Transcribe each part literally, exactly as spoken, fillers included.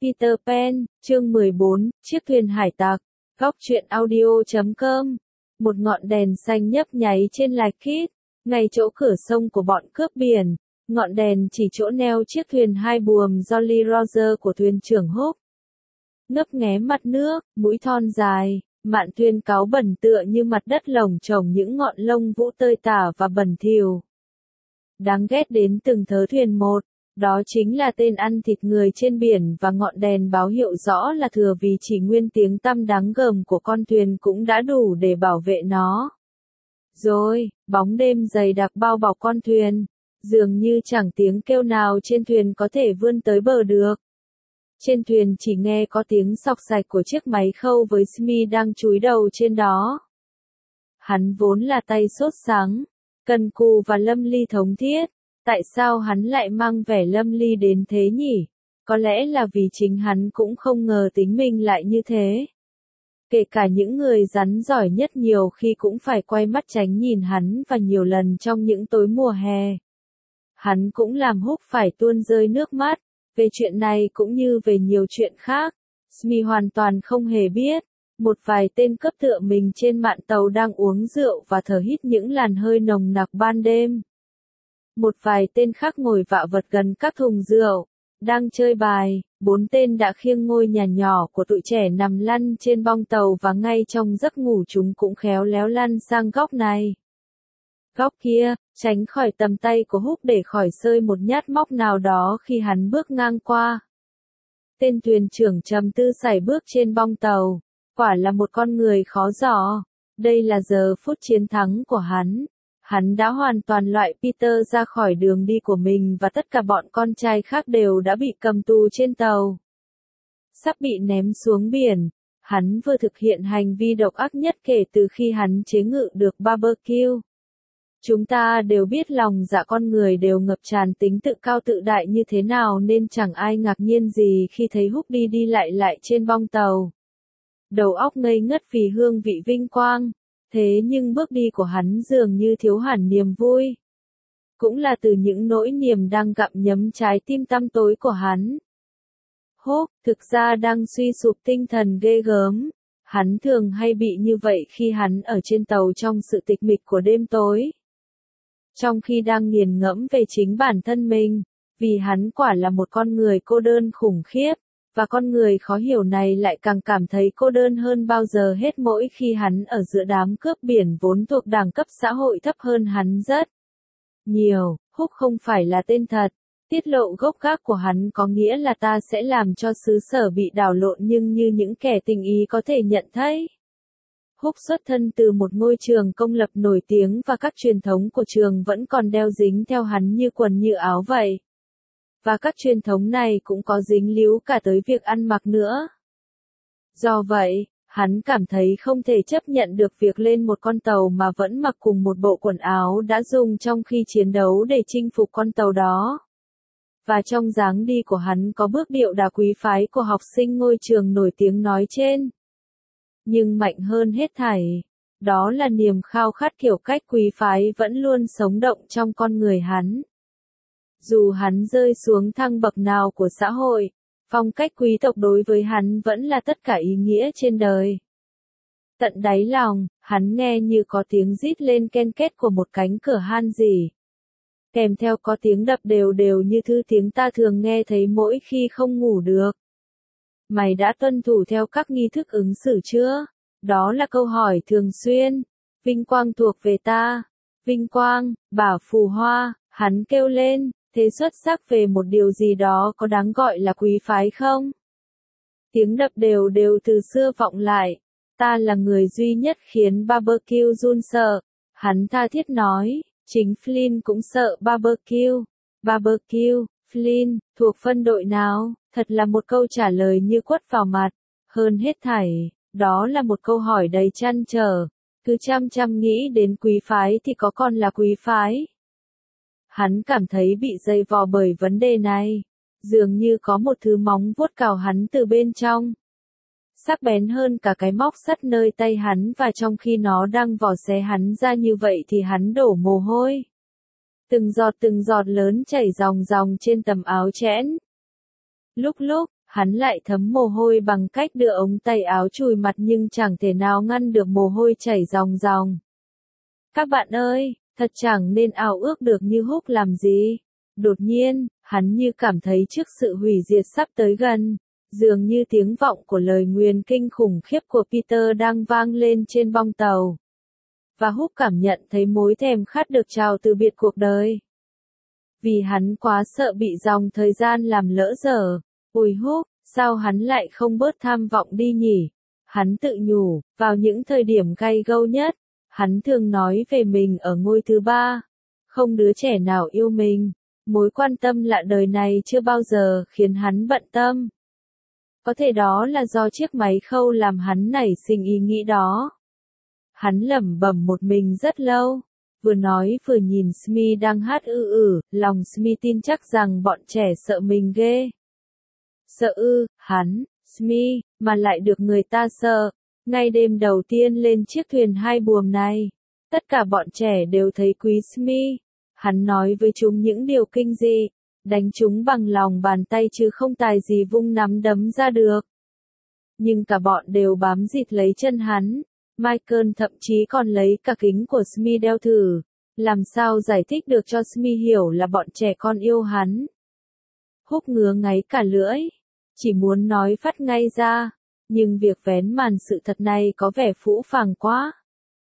Peter Pan, chương mười bốn, Chiếc thuyền hải tặc, góc truyện audio chấm com. Một ngọn đèn xanh nhấp nháy trên Lake Kid, ngay chỗ cửa sông của bọn cướp biển. Ngọn đèn chỉ chỗ neo chiếc thuyền hai buồm Jolly Roger của thuyền trưởng Hook. Ngấp nghé mặt nước, mũi thon dài, mạn thuyền cáu bẩn tựa như mặt đất lồng chồng những ngọn lông vũ tơi tả và bẩn thỉu. Đáng ghét đến từng thớ thuyền một. Đó chính là tên ăn thịt người trên biển và ngọn đèn báo hiệu rõ là thừa vì chỉ nguyên tiếng tăm đáng gờm của con thuyền cũng đã đủ để bảo vệ nó. Rồi, bóng đêm dày đặc bao bọc con thuyền, dường như chẳng tiếng kêu nào trên thuyền có thể vươn tới bờ được. Trên thuyền chỉ nghe có tiếng xộc xạch của chiếc máy khâu với Smee đang chúi đầu trên đó. Hắn vốn là tay sốt sắng, cần cù và lâm ly thống thiết. Tại sao hắn lại mang vẻ lâm ly đến thế nhỉ? Có lẽ là vì chính hắn cũng không ngờ tính mình lại như thế. Kể cả những người rắn giỏi nhất nhiều khi cũng phải quay mắt tránh nhìn hắn và nhiều lần trong những tối mùa hè. Hắn cũng làm Hook phải tuôn rơi nước mắt. Về chuyện này cũng như về nhiều chuyện khác, Smee hoàn toàn không hề biết. Một vài tên cướp tựa mình trên mạn tàu đang uống rượu và thở hít những làn hơi nồng nặc ban đêm. Một vài tên khác ngồi vạ vật gần các thùng rượu, đang chơi bài. Bốn tên đã khiêng ngôi nhà nhỏ của tụi trẻ nằm lăn trên bong tàu và ngay trong giấc ngủ chúng cũng khéo léo lăn sang góc này, góc kia, tránh khỏi tầm tay của Hook để khỏi rơi một nhát móc nào đó khi hắn bước ngang qua. Tên thuyền trưởng trầm tư sải bước trên bong tàu, quả là một con người khó dò. Đây là giờ phút chiến thắng của hắn. Hắn đã hoàn toàn loại Peter ra khỏi đường đi của mình và tất cả bọn con trai khác đều đã bị cầm tù trên tàu. Sắp bị ném xuống biển, hắn vừa thực hiện hành vi độc ác nhất kể từ khi hắn chế ngự được barbecue. Chúng ta đều biết lòng dạ con người đều ngập tràn tính tự cao tự đại như thế nào nên chẳng ai ngạc nhiên gì khi thấy Hook đi đi lại lại trên bong tàu. Đầu óc ngây ngất vì hương vị vinh quang. Thế nhưng bước đi của hắn dường như thiếu hẳn niềm vui. Cũng là từ những nỗi niềm đang gặm nhấm trái tim tăm tối của hắn. Hook, thực ra đang suy sụp tinh thần ghê gớm. Hắn thường hay bị như vậy khi hắn ở trên tàu trong sự tịch mịch của đêm tối. Trong khi đang nghiền ngẫm về chính bản thân mình, vì hắn quả là một con người cô đơn khủng khiếp. Và con người khó hiểu này lại càng cảm thấy cô đơn hơn bao giờ hết mỗi khi hắn ở giữa đám cướp biển vốn thuộc đẳng cấp xã hội thấp hơn hắn rất nhiều. Hook không phải là tên thật. Tiết lộ gốc gác của hắn có nghĩa là ta sẽ làm cho xứ sở bị đảo lộn nhưng như những kẻ tình ý có thể nhận thấy. Hook xuất thân từ một ngôi trường công lập nổi tiếng và các truyền thống của trường vẫn còn đeo dính theo hắn như quần như áo vậy. Và các truyền thống này cũng có dính líu cả tới việc ăn mặc nữa. Do vậy, hắn cảm thấy không thể chấp nhận được việc lên một con tàu mà vẫn mặc cùng một bộ quần áo đã dùng trong khi chiến đấu để chinh phục con tàu đó. Và trong dáng đi của hắn có bước điệu đà quý phái của học sinh ngôi trường nổi tiếng nói trên. Nhưng mạnh hơn hết thảy, đó là niềm khao khát kiểu cách quý phái vẫn luôn sống động trong con người hắn. Dù hắn rơi xuống thang bậc nào của xã hội, phong cách quý tộc đối với hắn vẫn là tất cả ý nghĩa trên đời. Tận đáy lòng, hắn nghe như có tiếng rít lên ken két của một cánh cửa han rỉ. Kèm theo có tiếng đập đều đều như thứ tiếng ta thường nghe thấy mỗi khi không ngủ được. Mày đã tuân thủ theo các nghi thức ứng xử chưa? Đó là câu hỏi thường xuyên. Vinh quang thuộc về ta. Vinh quang, bảo phù hoa, hắn kêu lên. Thế xuất sắc về một điều gì đó có đáng gọi là quý phái không? Tiếng đập đều đều từ xưa vọng lại. Ta là người duy nhất khiến barbecue run sợ. Hắn tha thiết nói, chính Flynn cũng sợ barbecue. Barbecue, Flynn, thuộc phân đội nào? Thật là một câu trả lời như quất vào mặt. Hơn hết thảy, đó là một câu hỏi đầy trăn trở. Cứ chăm chăm nghĩ đến quý phái thì có còn là quý phái? Hắn cảm thấy bị dày vò bởi vấn đề này. Dường như có một thứ móng vuốt cào hắn từ bên trong. Sắc bén hơn cả cái móc sắt nơi tay hắn và trong khi nó đang vò xé hắn ra như vậy thì hắn đổ mồ hôi. Từng giọt từng giọt lớn chảy ròng ròng trên tầm áo chẽn. Lúc lúc, Hắn lại thấm mồ hôi bằng cách đưa ống tay áo chùi mặt nhưng chẳng thể nào ngăn được mồ hôi chảy ròng ròng. Các bạn ơi, thật chẳng nên ao ước được như Hook làm gì. Đột nhiên, hắn như cảm thấy trước sự hủy diệt sắp tới gần, dường như tiếng vọng của lời nguyền kinh khủng khiếp của Peter đang vang lên trên bong tàu. Và Hook cảm nhận thấy mối thèm khát được chào từ biệt cuộc đời. Vì hắn quá sợ bị dòng thời gian làm lỡ dở. Ôi Hook, sao hắn lại không bớt tham vọng đi nhỉ? Hắn tự nhủ, vào những thời điểm gay gâu nhất, hắn thường nói về mình ở ngôi thứ ba. Không đứa trẻ nào yêu mình. Mối quan tâm lạ đời này chưa bao giờ khiến hắn bận tâm. Có thể đó là do chiếc máy khâu làm hắn nảy sinh ý nghĩ đó. Hắn lẩm bẩm một mình rất lâu, vừa nói vừa nhìn Smee đang hát ư ử, lòng Smee tin chắc rằng bọn trẻ sợ mình ghê. Sợ ư, hắn, Smee, mà lại được người ta sợ. Ngay đêm đầu tiên lên chiếc thuyền hai buồm này, tất cả bọn trẻ đều thấy quý Smee. Hắn nói với chúng những điều kinh dị, đánh chúng bằng lòng bàn tay chứ không tài gì vung nắm đấm ra được. Nhưng cả bọn đều bám dịt lấy chân hắn. Michael thậm chí còn lấy cả kính của Smee đeo thử. Làm sao giải thích được cho Smee hiểu là bọn trẻ con yêu hắn. Hook ngứa ngáy cả lưỡi, chỉ muốn nói phát ngay ra, nhưng việc vén màn sự thật này có vẻ phũ phàng quá.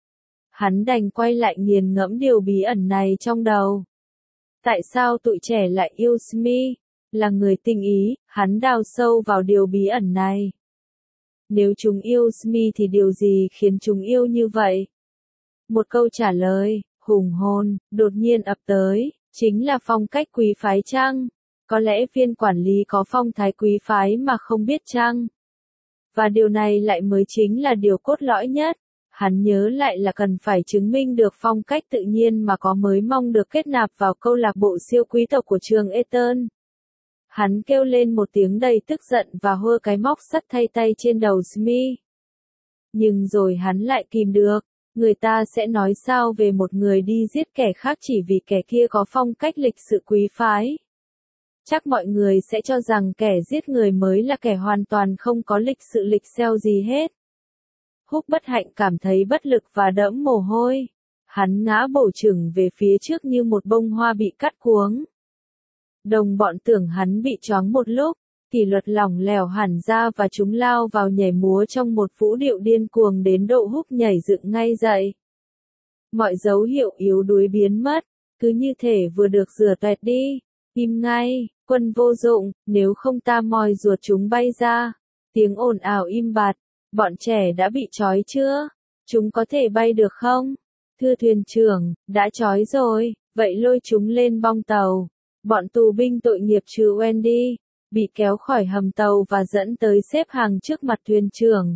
Hắn đành quay lại nghiền ngẫm điều bí ẩn này trong đầu. Tại sao tụi trẻ lại yêu Smee? Là người tinh ý, hắn đào sâu vào điều bí ẩn này. Nếu chúng yêu Smee thì điều gì khiến chúng yêu như vậy? Một câu trả lời, hùng hồn, đột nhiên ập tới, chính là phong cách quý phái chăng? Có lẽ viên quản lý có phong thái quý phái mà không biết chăng? Và điều này lại mới chính là điều cốt lõi nhất. Hắn nhớ lại là cần phải chứng minh được phong cách tự nhiên mà có mới mong được kết nạp vào câu lạc bộ siêu quý tộc của trường Eton. Hắn kêu lên một tiếng đầy tức giận và hơ cái móc sắt thay tay trên đầu Smee. Nhưng rồi hắn lại kìm được, người ta sẽ nói sao về một người đi giết kẻ khác chỉ vì kẻ kia có phong cách lịch sự quý phái. Chắc mọi người sẽ cho rằng kẻ giết người mới là kẻ hoàn toàn không có lịch sự lịch xeo gì hết. Hook bất hạnh cảm thấy bất lực và đẫm mồ hôi. Hắn ngã bổ chừng về phía trước như một bông hoa bị cắt cuống. Đồng bọn tưởng hắn bị choáng một lúc, kỷ luật lỏng lẻo hẳn ra và chúng lao vào nhảy múa trong một vũ điệu điên cuồng đến độ Hook nhảy dựng ngay dậy. Mọi dấu hiệu yếu đuối biến mất, cứ như thể vừa được rửa toẹt đi. Im ngay, quân vô dụng, nếu không ta moi ruột chúng bay ra. Tiếng ồn ào im bặt. Bọn trẻ đã bị trói chưa? Chúng có thể bay được không? Thưa thuyền trưởng, đã trói rồi, vậy lôi chúng lên bong tàu. Bọn tù binh tội nghiệp trừ Wendy, bị kéo khỏi hầm tàu và dẫn tới xếp hàng trước mặt thuyền trưởng.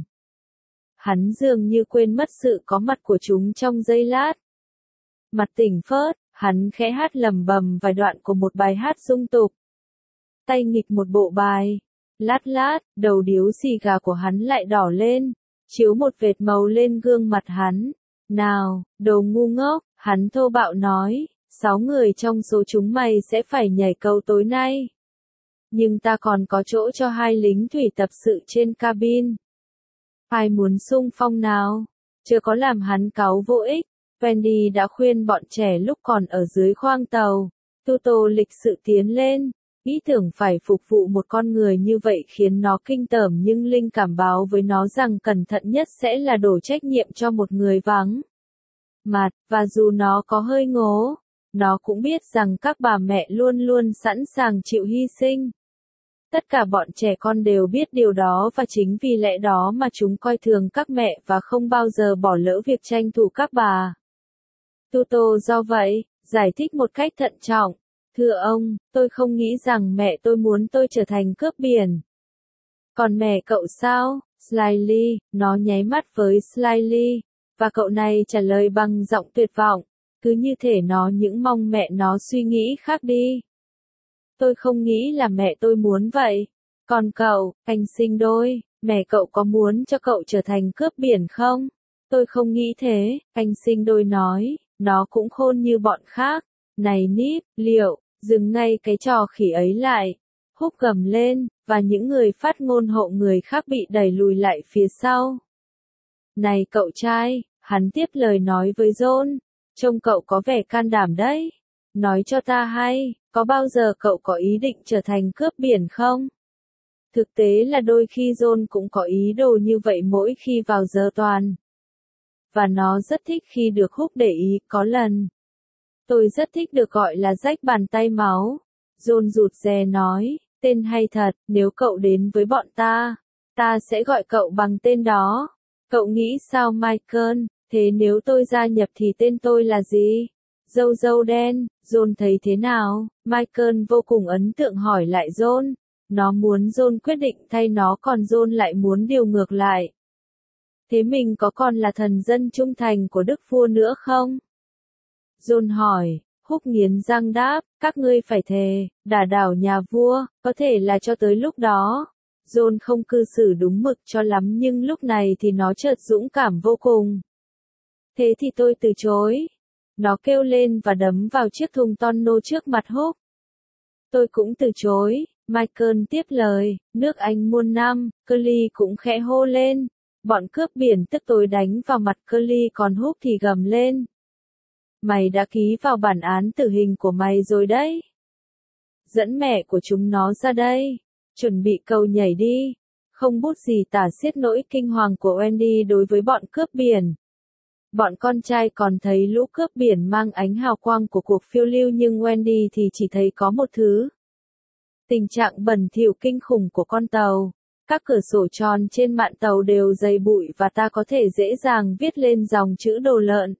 Hắn dường như quên mất sự có mặt của chúng trong giây lát. Mặt tỉnh phớt, hắn khẽ hát lầm bầm vài đoạn của một bài hát dung tục. Tay nghịch một bộ bài. Lát lát, đầu điếu xì gà của hắn lại đỏ lên, chiếu một vệt màu lên gương mặt hắn. Nào, đồ ngu ngốc, hắn thô bạo nói, sáu người trong số chúng mày sẽ phải nhảy cầu tối nay. Nhưng ta còn có chỗ cho hai lính thủy tập sự trên cabin. Ai muốn xung phong nào? Chưa có làm hắn cáu vô ích. Wendy đã khuyên bọn trẻ lúc còn ở dưới khoang tàu. Tuto lịch sự tiến lên. Ý tưởng phải phục vụ một con người như vậy khiến nó kinh tởm nhưng linh cảm báo với nó rằng cẩn thận nhất sẽ là đổ trách nhiệm cho một người vắng mặt, và dù nó có hơi ngố, nó cũng biết rằng các bà mẹ luôn luôn sẵn sàng chịu hy sinh. Tất cả bọn trẻ con đều biết điều đó và chính vì lẽ đó mà chúng coi thường các mẹ và không bao giờ bỏ lỡ việc tranh thủ các bà. Tuto do vậy, giải thích một cách thận trọng. Thưa ông, tôi không nghĩ rằng mẹ tôi muốn tôi trở thành cướp biển. Còn mẹ cậu sao? Slyly, nó nháy mắt với Slyly, và cậu này trả lời bằng giọng tuyệt vọng, cứ như thể nó những mong mẹ nó suy nghĩ khác đi. Tôi không nghĩ là mẹ tôi muốn vậy. Còn cậu, anh sinh đôi, mẹ cậu có muốn cho cậu trở thành cướp biển không? Tôi không nghĩ thế, anh sinh đôi nói, nó cũng khôn như bọn khác. Này Nip, liệu, dừng ngay cái trò khỉ ấy lại. Húc gầm lên, và những người phát ngôn hộ người khác bị đẩy lùi lại phía sau. Này cậu trai, hắn tiếp lời nói với John, trông cậu có vẻ can đảm đấy. Nói cho ta hay, có bao giờ cậu có ý định trở thành cướp biển không? Thực tế là đôi khi John cũng có ý đồ như vậy mỗi khi vào giờ toàn. Và nó rất thích khi được Húc để ý, có lần. Tôi rất thích được gọi là rách bàn tay máu. John rụt rè nói, tên hay thật, nếu cậu đến với bọn ta, ta sẽ gọi cậu bằng tên đó. Cậu nghĩ sao Michael, thế nếu tôi gia nhập thì tên tôi là gì? Dâu dâu đen, John thấy thế nào? Michael vô cùng ấn tượng hỏi lại John. Nó muốn John quyết định thay nó còn John lại muốn điều ngược lại. Thế mình có còn là thần dân trung thành của Đức Vua nữa không? John hỏi, Húc nghiến răng đáp, các ngươi phải thề, đả đảo nhà vua, có thể là cho tới lúc đó. John không cư xử đúng mực cho lắm nhưng lúc này thì nó chợt dũng cảm vô cùng. Thế thì tôi từ chối. Nó kêu lên và đấm vào chiếc thùng tonno trước mặt Húc. Tôi cũng từ chối, Michael tiếp lời, nước Anh muôn năm, Curly cũng khẽ hô lên. Bọn cướp biển tức tối đánh vào mặt Curly còn Húc thì gầm lên. Mày đã ký vào bản án tử hình của mày rồi đấy. Dẫn mẹ của chúng nó ra đây. Chuẩn bị cầu nhảy đi. Không bút gì tả xiết nỗi kinh hoàng của Wendy đối với bọn cướp biển. Bọn con trai còn thấy lũ cướp biển mang ánh hào quang của cuộc phiêu lưu nhưng Wendy thì chỉ thấy có một thứ. Tình trạng bẩn thỉu kinh khủng của con tàu. Các cửa sổ tròn trên mạn tàu đều dày bụi và ta có thể dễ dàng viết lên dòng chữ đồ lợn.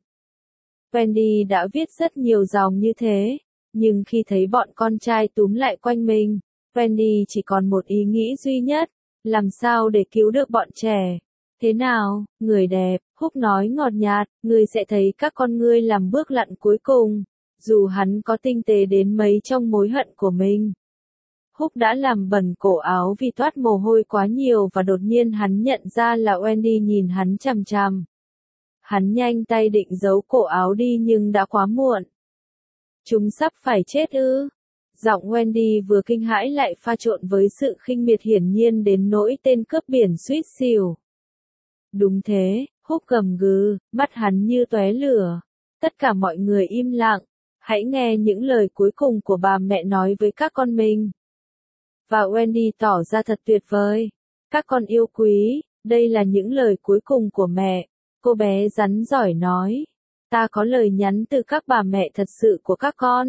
Wendy đã viết rất nhiều dòng như thế, nhưng khi thấy bọn con trai túm lại quanh mình, Wendy chỉ còn một ý nghĩ duy nhất, làm sao để cứu được bọn trẻ. Thế nào, người đẹp, Húc nói ngọt nhạt, ngươi sẽ thấy các con ngươi làm bước lặn cuối cùng, dù hắn có tinh tế đến mấy trong mối hận của mình. Húc đã làm bẩn cổ áo vì toát mồ hôi quá nhiều và đột nhiên hắn nhận ra là Wendy nhìn hắn chằm chằm. Hắn nhanh tay định giấu cổ áo đi nhưng đã quá muộn. Chúng sắp phải chết ư? Giọng Wendy vừa kinh hãi lại pha trộn với sự khinh miệt hiển nhiên đến nỗi tên cướp biển suýt xỉu. Đúng thế, Húc gầm gừ, mắt hắn như tóe lửa. Tất cả mọi người im lặng, hãy nghe những lời cuối cùng của bà mẹ nói với các con mình. Và Wendy tỏ ra thật tuyệt vời. Các con yêu quý, đây là những lời cuối cùng của mẹ. Cô bé rắn giỏi nói. Ta có lời nhắn từ các bà mẹ thật sự của các con.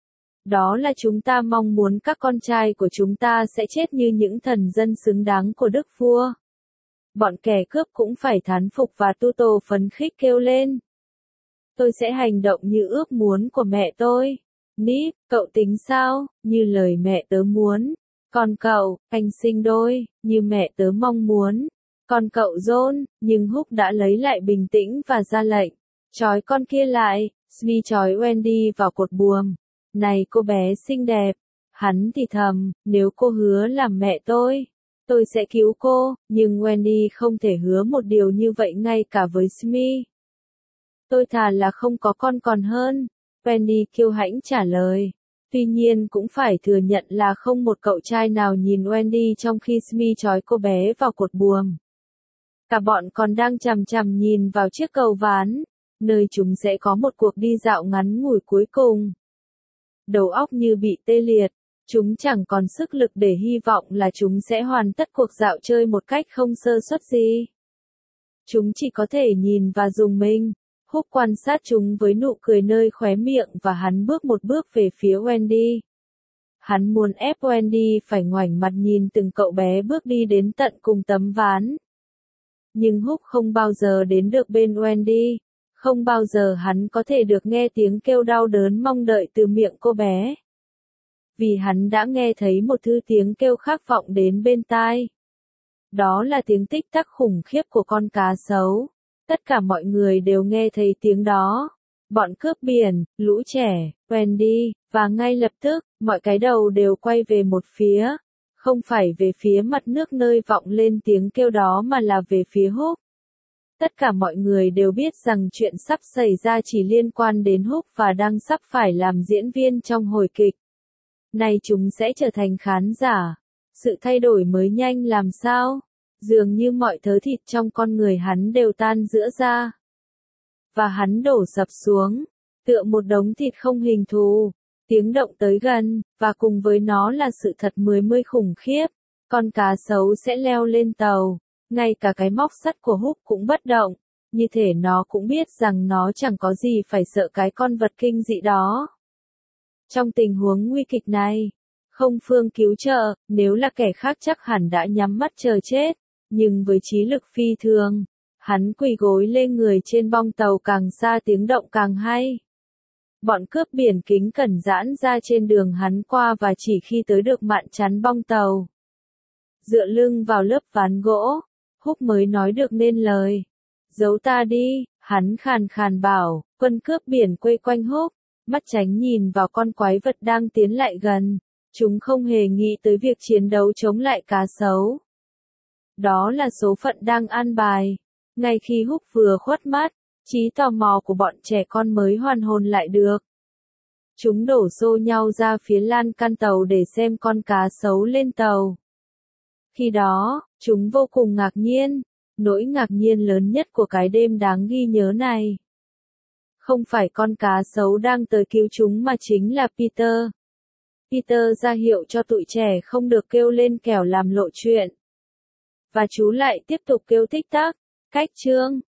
Đó là chúng ta mong muốn các con trai của chúng ta sẽ chết như những thần dân xứng đáng của Đức Vua. Bọn kẻ cướp cũng phải thán phục và tu tô phấn khích kêu lên. Tôi sẽ hành động như ước muốn của mẹ tôi. Nip, cậu tính sao, như lời mẹ tớ muốn. Còn cậu, anh sinh đôi, như mẹ tớ mong muốn. Còn cậu John, nhưng Húc đã lấy lại bình tĩnh và ra lệnh. Trói con kia lại, Smee trói Wendy vào cột buồm. Này cô bé xinh đẹp. Hắn thì thầm, nếu cô hứa làm mẹ tôi, tôi sẽ cứu cô, nhưng Wendy không thể hứa một điều như vậy ngay cả với Smee. Tôi thà là không có con còn hơn. Wendy kiêu hãnh trả lời. Tuy nhiên cũng phải thừa nhận là không một cậu trai nào nhìn Wendy trong khi Smee trói cô bé vào cột buồm. Cả bọn còn đang chằm chằm nhìn vào chiếc cầu ván, nơi chúng sẽ có một cuộc đi dạo ngắn ngủi cuối cùng. Đầu óc như bị tê liệt, chúng chẳng còn sức lực để hy vọng là chúng sẽ hoàn tất cuộc dạo chơi một cách không sơ suất gì. Chúng chỉ có thể nhìn và dùng mình. Húc quan sát chúng với nụ cười nơi khóe miệng và hắn bước một bước về phía Wendy. Hắn muốn ép Wendy phải ngoảnh mặt nhìn từng cậu bé bước đi đến tận cùng tấm ván. Nhưng Húc không bao giờ đến được bên Wendy. Không bao giờ hắn có thể được nghe tiếng kêu đau đớn mong đợi từ miệng cô bé. Vì hắn đã nghe thấy một thứ tiếng kêu khác vọng đến bên tai. Đó là tiếng tích tắc khủng khiếp của con cá sấu. Tất cả mọi người đều nghe thấy tiếng đó. Bọn cướp biển, lũ trẻ, Wendy, và ngay lập tức, mọi cái đầu đều quay về một phía. Không phải về phía mặt nước nơi vọng lên tiếng kêu đó mà là về phía Húc. Tất cả mọi người đều biết rằng chuyện sắp xảy ra chỉ liên quan đến Húc và đang sắp phải làm diễn viên trong hồi kịch. Này chúng sẽ trở thành khán giả. Sự thay đổi mới nhanh làm sao? Dường như mọi thớ thịt trong con người hắn đều tan rã ra. Và hắn đổ sập xuống, tựa một đống thịt không hình thù. Tiếng động tới gần, và cùng với nó là sự thật mười mươi khủng khiếp. Con cá sấu sẽ leo lên tàu. Ngay cả cái móc sắt của Húc cũng bất động. Như thể nó cũng biết rằng nó chẳng có gì phải sợ cái con vật kinh dị đó. Trong tình huống nguy kịch này, không phương cứu trợ, nếu là kẻ khác chắc hẳn đã nhắm mắt chờ chết. Nhưng với trí lực phi thường, hắn quỳ gối lên người trên bong tàu, càng xa tiếng động càng hay. Bọn cướp biển kính cẩn giãn ra trên đường hắn qua, và chỉ khi tới được mạn chắn bong tàu, dựa lưng vào lớp ván gỗ, Húc mới nói được nên lời. Giấu ta đi, hắn khàn khàn bảo. Quân cướp biển quây quanh Húc, mắt tránh nhìn vào con quái vật đang tiến lại gần. Chúng không hề nghĩ tới việc chiến đấu chống lại cá sấu. Đó là số phận đang an bài. Ngay khi Húc vừa khuất mắt, trí tò mò của bọn trẻ con mới hoàn hồn lại được. Chúng đổ xô nhau ra phía lan can tàu để xem con cá sấu lên tàu. Khi đó, chúng vô cùng ngạc nhiên. Nỗi ngạc nhiên lớn nhất của cái đêm đáng ghi nhớ này không phải con cá sấu đang tới cứu chúng, mà chính là Peter. Peter ra hiệu cho tụi trẻ không được kêu lên kẻo làm lộ chuyện. Và chú lại tiếp tục kêu tích tắc. Cách chương